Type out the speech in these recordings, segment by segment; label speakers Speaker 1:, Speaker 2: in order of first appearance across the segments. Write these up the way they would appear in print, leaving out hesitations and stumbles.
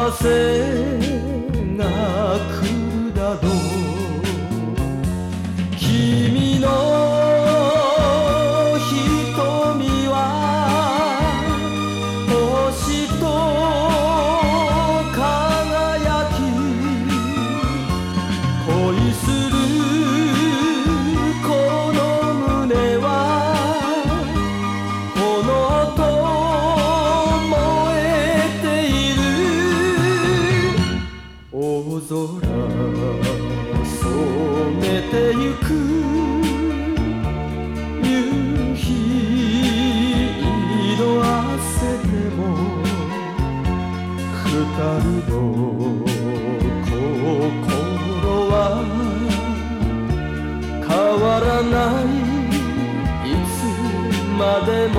Speaker 1: せが来るだろう。君の瞳は星と輝き、恋するこの胸は炎と燃えている。大空染めてゆく夕日色あせても二人の心は変わらない、いつまでも。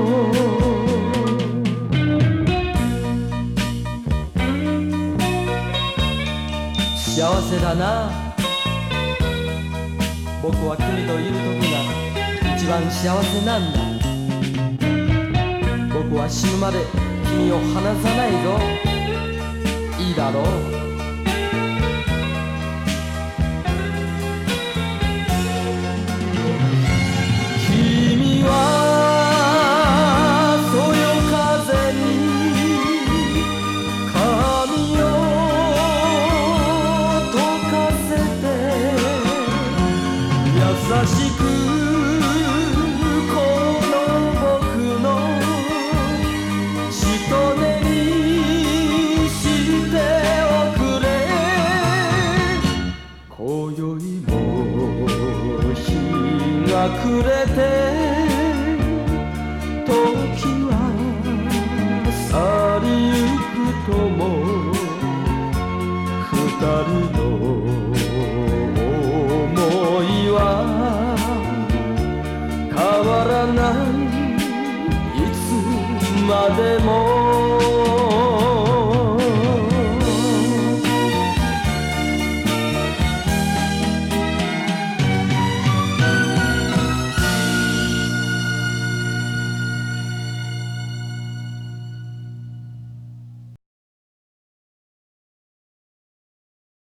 Speaker 1: 幸せだな、僕は君といる時が一番幸せなんだ。僕は死ぬまで君を離さないぞ。いいだろう。君はそよ風に髪を溶かせて、優しくこの僕のしとねにしておくれ。今宵も日が暮れて時は去りゆくとも、二人の想いは変わらない、いつまでも。